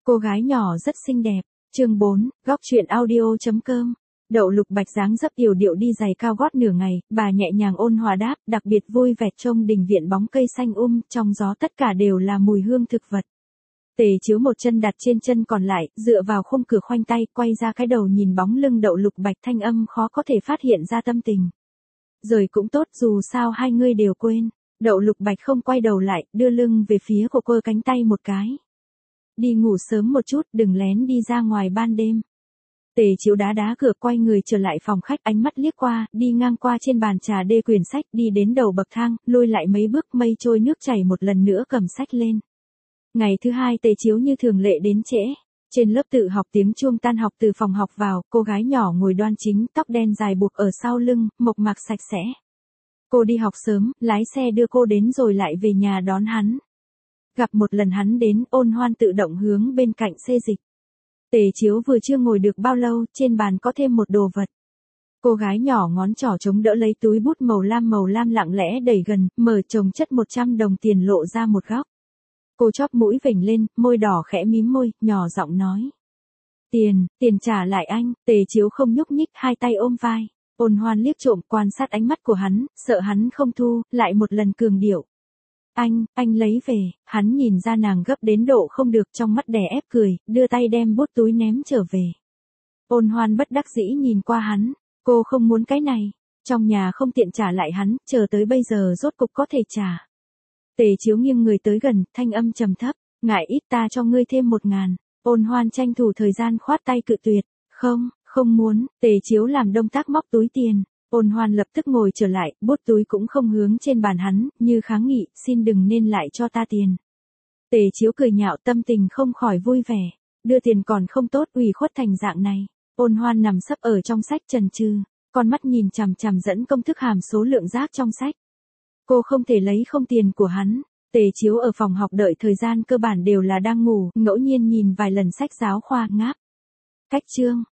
Cô gái nhỏ rất xinh đẹp. Chương 4, góc truyện audio.com. Đậu Lục Bạch dáng dấp yểu điệu đi giày cao gót nửa ngày, bà nhẹ nhàng ôn hòa đáp, đặc biệt vui vẻ trông đình viện bóng cây xanh trong gió tất cả đều là mùi hương thực vật. Tề Chiếu một chân đặt trên chân còn lại, dựa vào khung cửa khoanh tay, quay ra cái đầu nhìn bóng lưng Đậu Lục Bạch, thanh âm khó có thể phát hiện ra tâm tình. Rồi cũng tốt, dù sao hai người đều quên. Đậu Lục Bạch không quay đầu lại, đưa lưng về phía của cô, cánh tay một cái. Đi ngủ sớm một chút, đừng lén đi ra ngoài ban đêm. Tề Chiếu đá đá cửa, quay người trở lại phòng khách, ánh mắt liếc qua, đi ngang qua trên bàn trà đê quyển sách, đi đến đầu bậc thang, lùi lại mấy bước, mây trôi nước chảy, một lần nữa cầm sách lên. Ngày thứ hai Tề Chiếu như thường lệ đến trễ. Trên lớp tự học, tiếng chuông tan học từ phòng học vào, cô gái nhỏ ngồi đoan chính, tóc đen dài buộc ở sau lưng, mộc mạc sạch sẽ. Cô đi học sớm, lái xe đưa cô đến rồi lại về nhà đón hắn. Gặp một lần hắn đến, Ôn Hoan tự động hướng bên cạnh xê dịch. Tề Chiếu vừa chưa ngồi được bao lâu, trên bàn có thêm một đồ vật. Cô gái nhỏ ngón trỏ chống đỡ lấy túi bút màu lam lặng lẽ đẩy gần, mở chồng chất 100 đồng tiền lộ ra một góc. Cô chóp mũi vểnh lên, môi đỏ khẽ mím môi, nhỏ giọng nói. Tiền trả lại anh. Tề Chiếu không nhúc nhích, hai tay ôm vai. Ôn Hoan liếc trộm quan sát ánh mắt của hắn, sợ hắn không thu, lại một lần cường điệu. Anh lấy về. Hắn nhìn ra nàng gấp đến độ không được, trong mắt đè ép cười, đưa tay đem bút túi ném trở về. Ôn Hoan bất đắc dĩ nhìn qua hắn, cô không muốn cái này, trong nhà không tiện trả lại hắn, chờ tới bây giờ rốt cục có thể trả. Tề Chiếu nghiêng người tới gần, thanh âm trầm thấp, ngại ít ta cho ngươi thêm 1.000. Ôn Hoan tranh thủ thời gian khoát tay cự tuyệt, không muốn. Tề Chiếu làm động tác móc túi tiền. Ôn Hoan lập tức ngồi trở lại, bút túi cũng không hướng trên bàn hắn, như kháng nghị, xin đừng nên lại cho ta tiền. Tề Chiếu cười nhạo, tâm tình không khỏi vui vẻ, đưa tiền còn không tốt, ủy khuất thành dạng này. Ôn Hoan nằm sấp ở trong sách chần chừ, con mắt nhìn chằm chằm dẫn công thức hàm số lượng rác trong sách. Cô không thể lấy không tiền của hắn. Tề Chiếu ở phòng học đợi thời gian cơ bản đều là đang ngủ, ngẫu nhiên nhìn vài lần sách giáo khoa, ngáp. Cách chương,